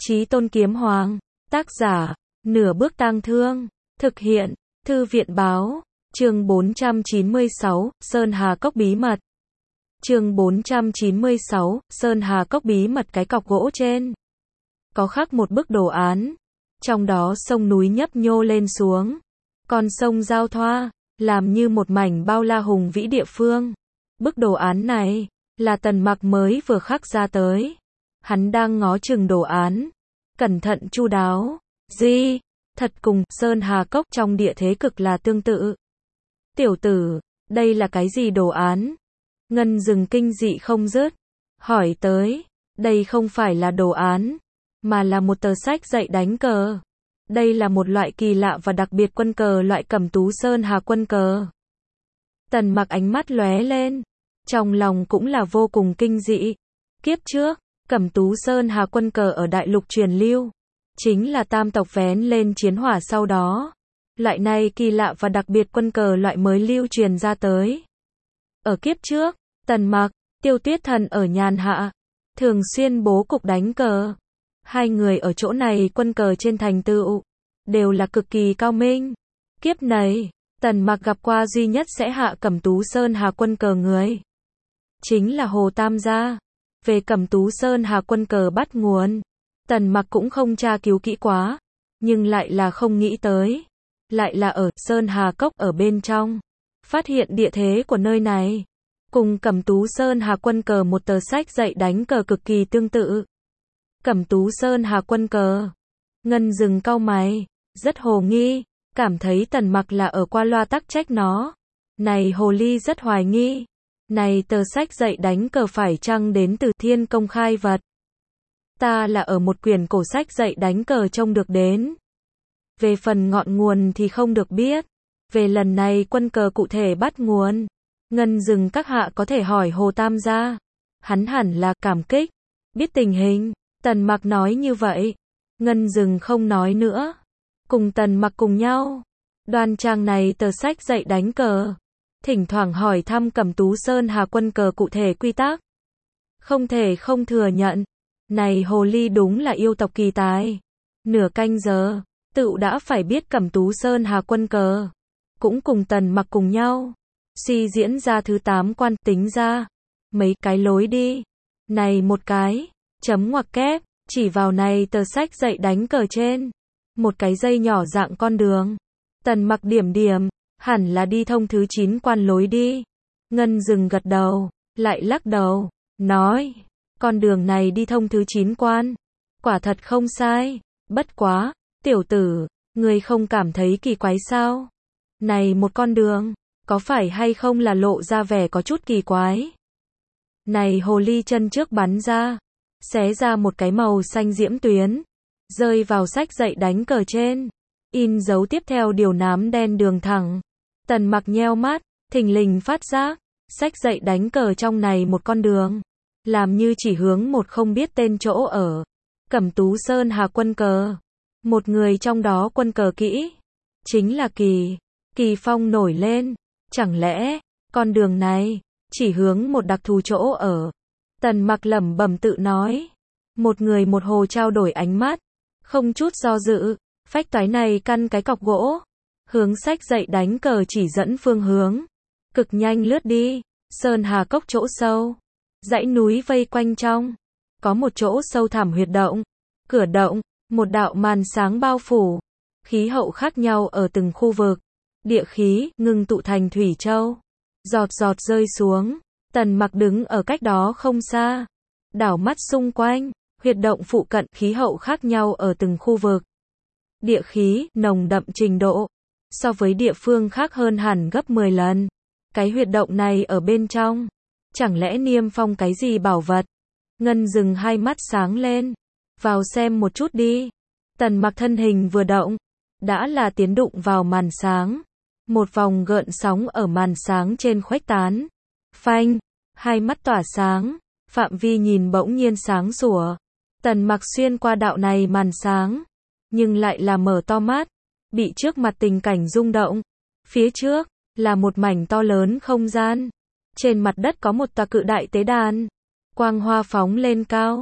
Chí Tôn Kiếm Hoàng. Tác giả, Nửa Bước Tang Thương. Thực hiện, Thư viện báo. Chương 496, Sơn Hà Cốc bí mật. Chương 496, Sơn Hà Cốc bí mật. Cái cọc gỗ trên có khắc một bức đồ án. Trong đó sông núi nhấp nhô lên xuống. Con sông giao thoa, làm như một mảnh bao la hùng vĩ địa phương. Bức đồ án này là Tần Mặc mới vừa khắc ra tới. Hắn đang ngó chừng đồ án, cẩn thận chu đáo. Gì? Thật cùng Sơn Hà Cốc trong địa thế cực là tương tự. Tiểu tử, đây là cái gì đồ án? Ngân Dừng kinh dị không dứt, hỏi tới. Đây không phải là đồ án, mà là một tờ sách dạy đánh cờ. Đây là một loại kỳ lạ và đặc biệt quân cờ, loại Cẩm Tú Sơn Hà quân cờ. Tần Mặc ánh mắt lóe lên, trong lòng cũng là vô cùng kinh dị. Kiếp trước, Cẩm Tú Sơn Hà quân cờ ở đại lục truyền lưu, chính là tam tộc vén lên chiến hỏa sau đó. Loại này kỳ lạ và đặc biệt quân cờ loại mới lưu truyền ra tới. Ở kiếp trước, Tần Mặc, Tiêu Tuyết Thần ở nhàn hạ, thường xuyên bố cục đánh cờ. Hai người ở chỗ này quân cờ trên thành tựu, đều là cực kỳ cao minh. Kiếp này, Tần Mặc gặp qua duy nhất sẽ hạ Cẩm Tú Sơn Hà quân cờ người, chính là Hồ Tam gia. Về Cẩm Tú Sơn Hà quân cờ bắt nguồn, Tần Mặc cũng không tra cứu kỹ quá, nhưng lại là không nghĩ tới, lại là ở Sơn Hà Cốc ở bên trong, phát hiện địa thế của nơi này cùng Cẩm Tú Sơn Hà quân cờ một tờ sách dạy đánh cờ cực kỳ tương tự. Cẩm Tú Sơn Hà quân cờ. Ngân Dừng cau mày, rất hồ nghi, cảm thấy Tần Mặc là ở qua loa tắc trách nó. Này hồ ly rất hoài nghi, này tờ sách dạy đánh cờ phải chăng đến từ Thiên Công khai vật? Ta là ở một quyển cổ sách dạy đánh cờ trông được đến. Về phần ngọn nguồn thì không được biết. Về lần này quân cờ cụ thể bắt nguồn, Ngân Dừng các hạ có thể hỏi Hồ Tam gia. Hắn hẳn là cảm kích, biết tình hình. Tần Mặc nói như vậy, Ngân Dừng không nói nữa, cùng Tần Mặc cùng nhau đoan trang này tờ sách dạy đánh cờ, thỉnh thoảng hỏi thăm Cẩm Tú Sơn Hà quân cờ cụ thể quy tắc. Không thể không thừa nhận, này hồ ly đúng là yêu tộc kỳ tài. Nửa canh giờ, tựu đã phải biết Cẩm Tú Sơn Hà quân cờ, cũng cùng Tần Mặc cùng nhau suy diễn ra thứ 8 quan, tính ra mấy cái lối đi. Này một cái chấm ngoặc kép, chỉ vào này tờ sách dạy đánh cờ trên, một cái dây nhỏ dạng con đường. Tần Mặc điểm điểm, hẳn là đi thông thứ 9 quan lối đi. Ngân Dừng gật đầu, lại lắc đầu, nói, con đường này đi thông thứ 9 quan, quả thật không sai. Bất quá, tiểu tử, ngươi không cảm thấy kỳ quái sao? Này một con đường, có phải hay không là lộ ra vẻ có chút kỳ quái? Này hồ ly chân trước bắn ra, xé ra một cái màu xanh diễm tuyến, rơi vào sách dạy đánh cờ trên, in dấu tiếp theo điều nám đen đường thẳng. Tần Mặc nheo mắt, thình lình phát giác, sách dạy đánh cờ trong này một con đường, làm như chỉ hướng một không biết tên chỗ ở. Cẩm Tú Sơn Hà quân cờ, một người trong đó quân cờ kỹ, chính là Kỳ Phong nổi lên. Chẳng lẽ, con đường này chỉ hướng một đặc thù chỗ ở? Tần Mặc lẩm bẩm tự nói. Một người một hồ trao đổi ánh mắt, không chút do dự, phách toái này căn cái cọc gỗ, hướng sách dạy đánh cờ chỉ dẫn phương hướng, cực nhanh lướt đi. Sơn Hà Cốc chỗ sâu, dãy núi vây quanh trong, có một chỗ sâu thẳm huyệt động, cửa động, một đạo màn sáng bao phủ, khí hậu khác nhau ở từng khu vực, địa khí ngưng tụ thành thủy châu, giọt giọt rơi xuống. Tần Mặc đứng ở cách đó không xa, đảo mắt xung quanh, huyệt động phụ cận khí hậu khác nhau ở từng khu vực. Địa khí nồng đậm trình độ so với địa phương khác hơn hẳn gấp 10 lần. Cái huyệt động này ở bên trong, chẳng lẽ niêm phong cái gì bảo vật? Ngân Dừng hai mắt sáng lên, vào xem một chút đi. Tần Mặc thân hình vừa động, đã là tiến đụng vào màn sáng. Một vòng gợn sóng ở màn sáng trên khuếch tán. Phanh, hai mắt tỏa sáng, phạm vi nhìn bỗng nhiên sáng sủa. Tần Mặc xuyên qua đạo này màn sáng, nhưng lại là mở to mắt, bị trước mặt tình cảnh rung động. Phía trước là một mảnh to lớn không gian. Trên mặt đất có một tòa cự đại tế đàn, quang hoa phóng lên cao,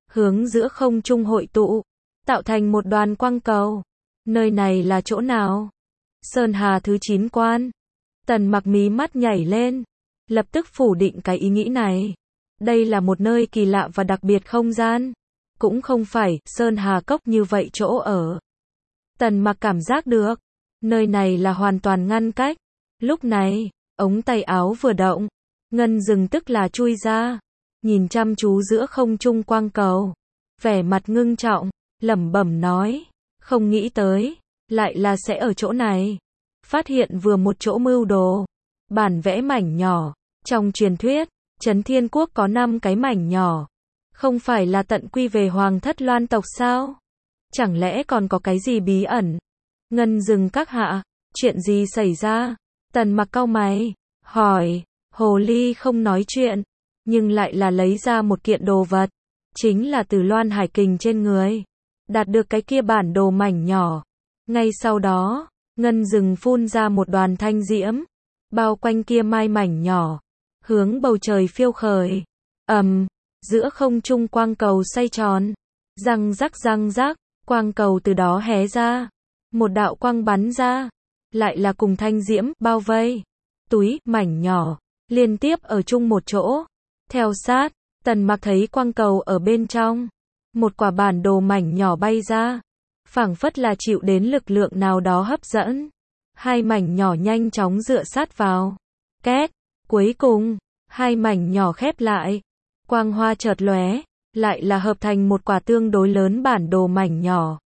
hướng giữa không trung hội tụ, tạo thành một đoàn quang cầu. Nơi này là chỗ nào? Sơn Hà thứ 9 quan. Tần Mặc mí mắt nhảy lên, lập tức phủ định cái ý nghĩ này. Đây là một nơi kỳ lạ và đặc biệt không gian. Cũng không phải Sơn Hà Cốc như vậy chỗ ở. Tần Mặc cảm giác được, nơi này là hoàn toàn ngăn cách. Lúc này, ống tay áo vừa động, Ngân Dừng tức là chui ra, nhìn chăm chú giữa không trung quang cầu, vẻ mặt ngưng trọng, lẩm bẩm nói, không nghĩ tới, lại là sẽ ở chỗ này. Phát hiện vừa một chỗ mưu đồ, bản vẽ mảnh nhỏ, trong truyền thuyết, Trấn Thiên Quốc có 5 cái mảnh nhỏ, không phải là tận quy về Hoàng thất Loan tộc sao? Chẳng lẽ còn có cái gì bí ẩn? Ngân Dừng các hạ, chuyện gì xảy ra? Tần Mặc cau mày, hỏi, hồ ly không nói chuyện, nhưng lại là lấy ra một kiện đồ vật, chính là từ Loan Hải Kình trên người, đạt được cái kia bản đồ mảnh nhỏ. Ngay sau đó, Ngân Dừng phun ra một đoàn thanh diễm, bao quanh kia mai mảnh nhỏ, hướng bầu trời phiêu khởi. Giữa không trung quang cầu xoay tròn, răng rắc, quang cầu từ đó hé ra, một đạo quang bắn ra, lại là cùng thanh diễm bao vây, túi mảnh nhỏ liên tiếp ở chung một chỗ. Theo sát, Tần Mặc thấy quang cầu ở bên trong, một quả bản đồ mảnh nhỏ bay ra, phảng phất là chịu đến lực lượng nào đó hấp dẫn. Hai mảnh nhỏ nhanh chóng dựa sát vào. Két, cuối cùng, hai mảnh nhỏ khép lại, quang hoa chợt lóe, lại là hợp thành một quả tương đối lớn bản đồ mảnh nhỏ.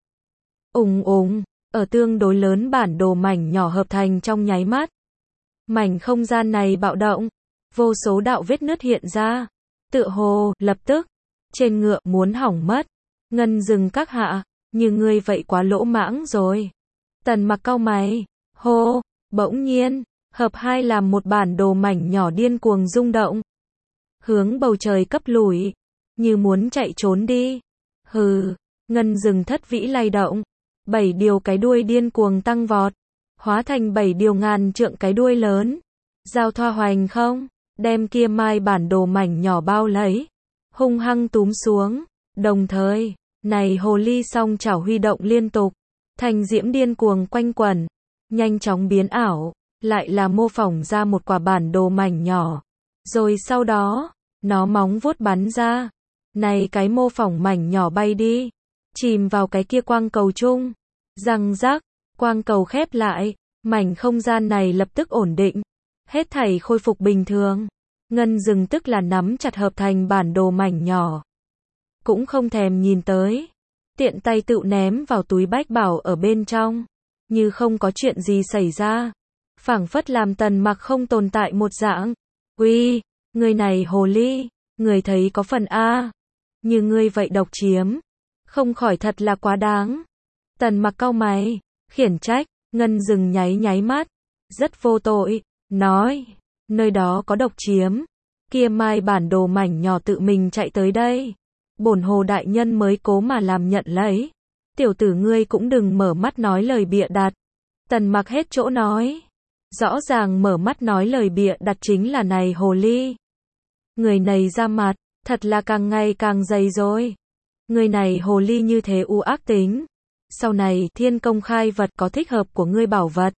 Ở tương đối lớn bản đồ mảnh nhỏ hợp thành trong nháy mắt. Mảnh không gian này bạo động, vô số đạo vết nứt hiện ra, tựa hồ, lập tức, trên ngựa muốn hỏng mất. Ngân Dừng các hạ, như ngươi vậy quá lỗ mãng rồi. Tần Mặc cau mày, hô, bỗng nhiên, hợp hai làm một bản đồ mảnh nhỏ điên cuồng rung động, hướng bầu trời cấp lùi, như muốn chạy trốn đi. Hừ, Ngân Dừng thất vĩ lay động, 7 điều cái đuôi điên cuồng tăng vọt, hóa thành 7 điều ngàn trượng cái đuôi lớn, giao thoa hoành không, đem kia mai bản đồ mảnh nhỏ bao lấy, hung hăng túm xuống. Đồng thời, này hồ ly song chảo huy động liên tục, thành diễm điên cuồng quanh quẩn, nhanh chóng biến ảo, lại là mô phỏng ra một quả bản đồ mảnh nhỏ. Rồi sau đó, nó móng vuốt bắn ra, này cái mô phỏng mảnh nhỏ bay đi, chìm vào cái kia quang cầu chung. Răng rắc, quang cầu khép lại, mảnh không gian này lập tức ổn định, hết thảy khôi phục bình thường. Ngân Dừng tức là nắm chặt hợp thành bản đồ mảnh nhỏ, cũng không thèm nhìn tới, tiện tay tự ném vào túi bách bảo ở bên trong, như không có chuyện gì xảy ra, phảng phất làm Tần Mặc không tồn tại một dạng. Uy, người này hồ ly, người thấy có phần a, như ngươi vậy độc chiếm, không khỏi thật là quá đáng. Tần Mặc cau mày, khiển trách. Ngân Dừng nháy mắt, rất vô tội, nói, nơi đó có độc chiếm, kia mai bản đồ mảnh nhỏ tự mình chạy tới đây, bổn hồ đại nhân mới cố mà làm nhận lấy. Tiểu tử ngươi cũng đừng mở mắt nói lời bịa đặt. Tần Mặc hết chỗ nói, rõ ràng mở mắt nói lời bịa đặt chính là này hồ ly. Người này ra mặt, thật là càng ngày càng dày rồi. Người này hồ ly như thế u ác tính. Sau này thiên công khai vật có thích hợp của ngươi bảo vật,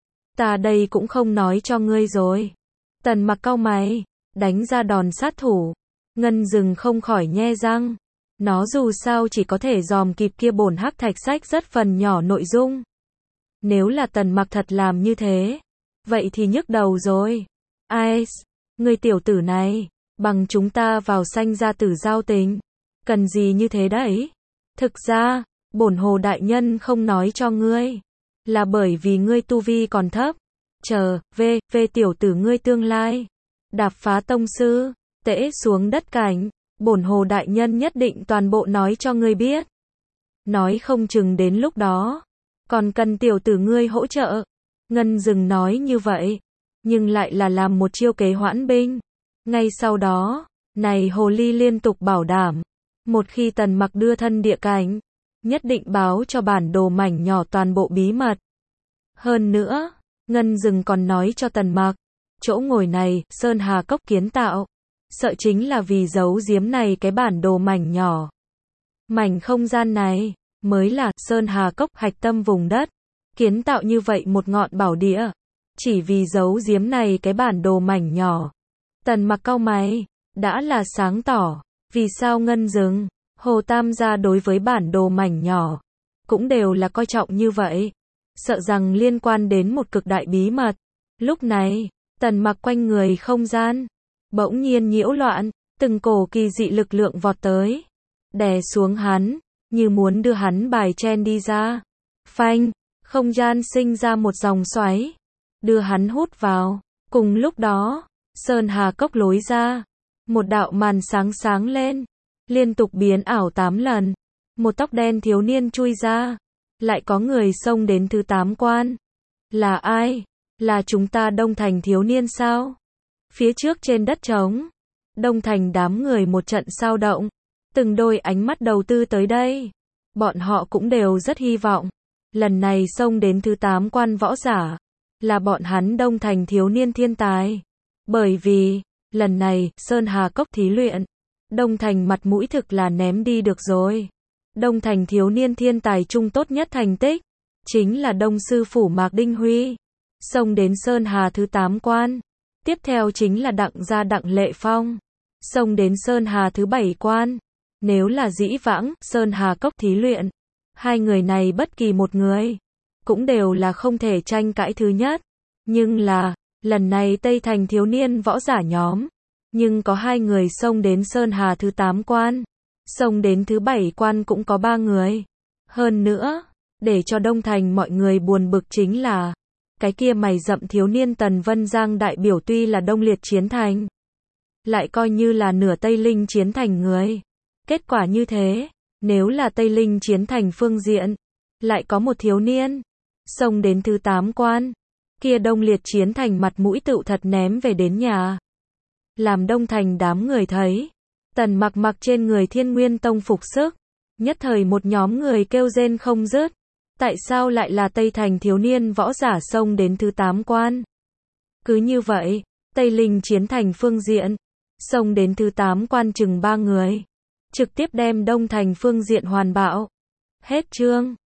ta đây cũng không nói cho ngươi rồi. Tần Mặc cau mày, đánh ra đòn sát thủ. Ngân Dừng không khỏi nhe răng, nó dù sao chỉ có thể dòm kịp kia bổn hắc thạch sách rất phần nhỏ nội dung. Nếu là Tần Mặc thật làm như thế, vậy thì nhức đầu rồi. Ai, ngươi tiểu tử này, bằng chúng ta vào sanh ra tử giao tình, cần gì như thế đấy? Thực ra, bổn hồ đại nhân không nói cho ngươi, là bởi vì ngươi tu vi còn thấp. Chờ, về tiểu tử ngươi tương lai, đạp phá tông sư, tễ xuống đất cảnh, bổn hồ đại nhân nhất định toàn bộ nói cho ngươi biết. Nói không chừng đến lúc đó, còn cần tiểu tử ngươi hỗ trợ. Ngân Dừng nói như vậy, nhưng lại là làm một chiêu kế hoãn binh. Ngay sau đó, này hồ ly liên tục bảo đảm, một khi Tần Mặc đưa thân địa cảnh, nhất định báo cho bản đồ mảnh nhỏ toàn bộ bí mật. Hơn nữa, Ngân Dừng còn nói cho Tần Mặc, chỗ ngồi này, Sơn Hà Cốc kiến tạo, sợ chính là vì giấu giếm này cái bản đồ mảnh nhỏ. Mảnh không gian này, mới là Sơn Hà Cốc hạch tâm vùng đất. Kiến tạo như vậy một ngọn bảo địa. Chỉ vì giấu giếm này cái bản đồ mảnh nhỏ. Tần Mặc cau mày, đã là sáng tỏ. Vì sao Ngân Dừng, Hồ Tam gia đối với bản đồ mảnh nhỏ, cũng đều là coi trọng như vậy. Sợ rằng liên quan đến một cực đại bí mật. Lúc này, Tần Mặc quanh người không gian, bỗng nhiên nhiễu loạn, từng cổ kỳ dị lực lượng vọt tới. Đè xuống hắn, như muốn đưa hắn bài chen đi ra. Phanh, không gian sinh ra một dòng xoáy, đưa hắn hút vào. Cùng lúc đó, Sơn Hà Cốc lối ra, một đạo màn sáng sáng lên, liên tục biến ảo 8 lần. Một tóc đen thiếu niên chui ra, lại có người xông đến thứ 8 quan. Là ai? Là chúng ta Đông Thành thiếu niên sao? Phía trước trên đất trống, Đông Thành đám người một trận sao động, từng đôi ánh mắt đầu tư tới đây. Bọn họ cũng đều rất hy vọng, lần này xông đến thứ 8 quan võ giả, là bọn hắn Đông Thành thiếu niên thiên tài. Bởi vì, lần này, Sơn Hà Cốc thí luyện, Đông Thành mặt mũi thực là ném đi được rồi. Đông Thành thiếu niên thiên tài trung tốt nhất thành tích, chính là Đông sư phủ Mạc Đinh Huy. Xông đến Sơn Hà thứ 8 quan. Tiếp theo chính là Đặng gia Đặng Lệ Phong. Xông đến Sơn Hà thứ 7 quan. Nếu là dĩ vãng, Sơn Hà Cốc thí luyện, hai người này bất kỳ một người, cũng đều là không thể tranh cãi thứ nhất. Nhưng là, lần này Tây Thành thiếu niên võ giả nhóm, nhưng có 2 người xông đến Sơn Hà thứ 8 quan. Xông đến thứ 7 quan cũng có 3 người. Hơn nữa, để cho Đông Thành mọi người buồn bực chính là, cái kia mày rậm thiếu niên Tần Vân Giang đại biểu tuy là Đông Liệt chiến thành, lại coi như là nửa Tây Linh chiến thành người. Kết quả như thế, nếu là Tây Linh chiến thành phương diện, lại có một thiếu niên xông đến thứ 8 quan, kia Đông Liệt chiến thành mặt mũi tựu thật ném về đến nhà. Làm Đông Thành đám người thấy, Tần Mặc mặc trên người Thiên Nguyên Tông phục sức, nhất thời một nhóm người kêu rên không dứt. Tại sao lại là Tây Thành thiếu niên võ giả xông đến thứ 8 quan? Cứ như vậy, Tây Linh chiến thành phương diện, xông đến thứ 8 quan chừng 3 người, trực tiếp đem Đông Thành phương diện hoàn bạo. Hết chương.